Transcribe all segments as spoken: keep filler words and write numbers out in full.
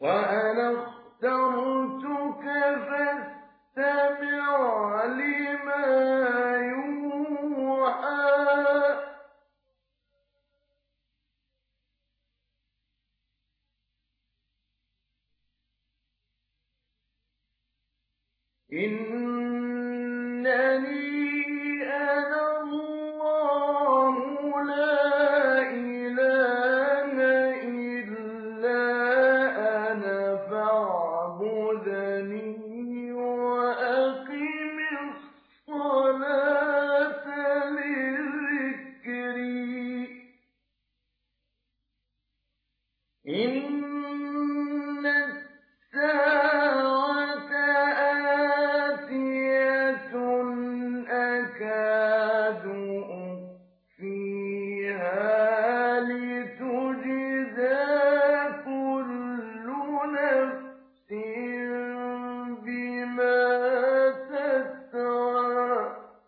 وأنا اخترتك فاستمع لما يوحى إنني أنا الله لا إله إلا أنا فاعبدني وأقم الصلاة لذكري إن الساعة آتية أكاد أخفيها لتجزى كل نفس بما تسعى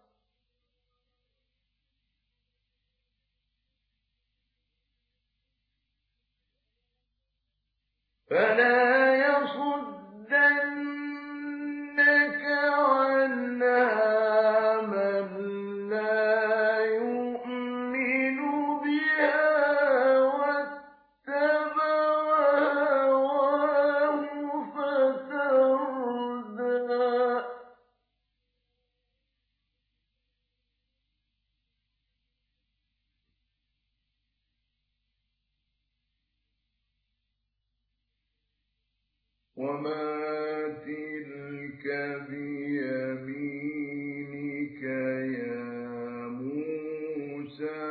فلا يصدنك عنها من لا يؤمن بها واتبع هواه فتردى وما تلك بيمينك يا موسى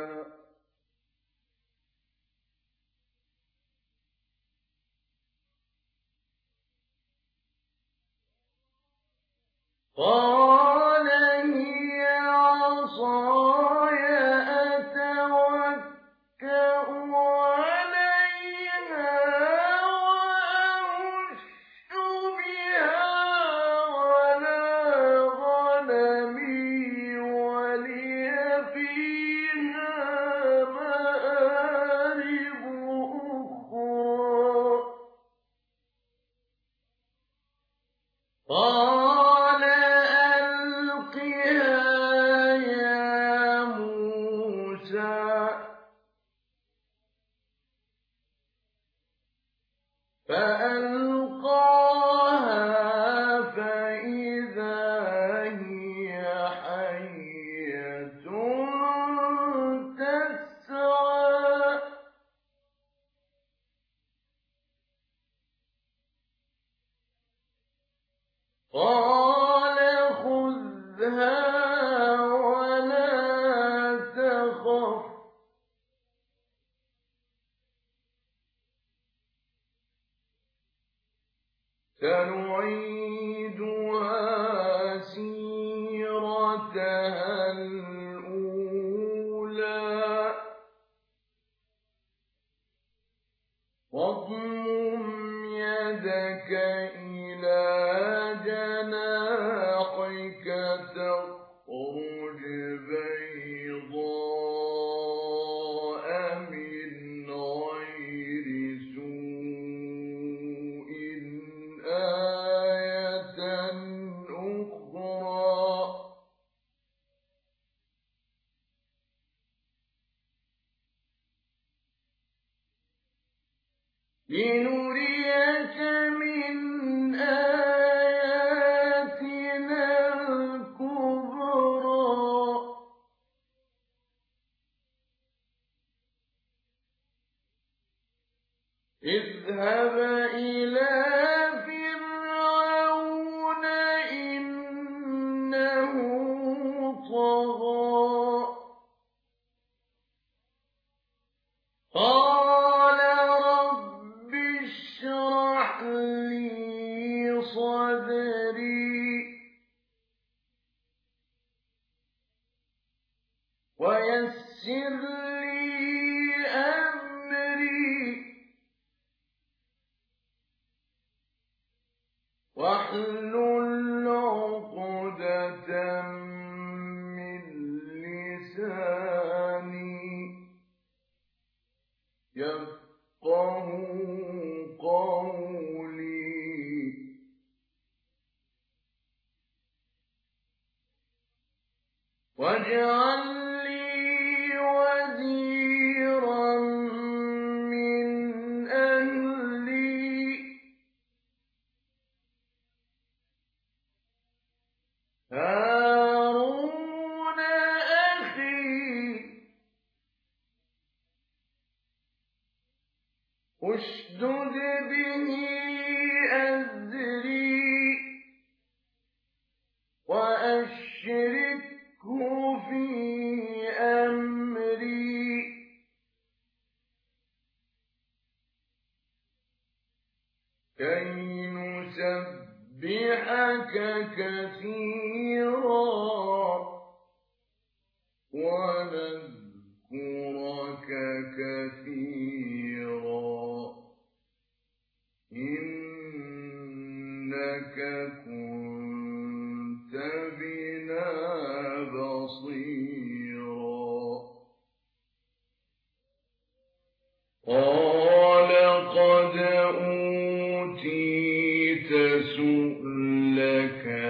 قال هي عصاي أتوكأ عليها وأهش بها على غنمي ولي فيها مآرب أخرى قال ألقها يا موسى فألقاها فإذا هي حية تسعى قال خذها ولا تخف سنعيدها سيرتها الأولى واضمم يدك إلى جناحك تخرج بيضاء من غير سوء آية أخرى لنريك من آياتنا الكبرى اذهب إلى فرعون إنه طغى قال رب اشرح لي صدري ويسر لي أمري واحلل عقدة من لساني يفقهوا قولي واجعل لي وزيرا من أهلي هارون أخي اشدد به أزري وأشركه في أمري كي نسبحك كثيرا ونذكرك كثيرا إنك كنت بنا بصيرا قال قد أوتيت سؤلك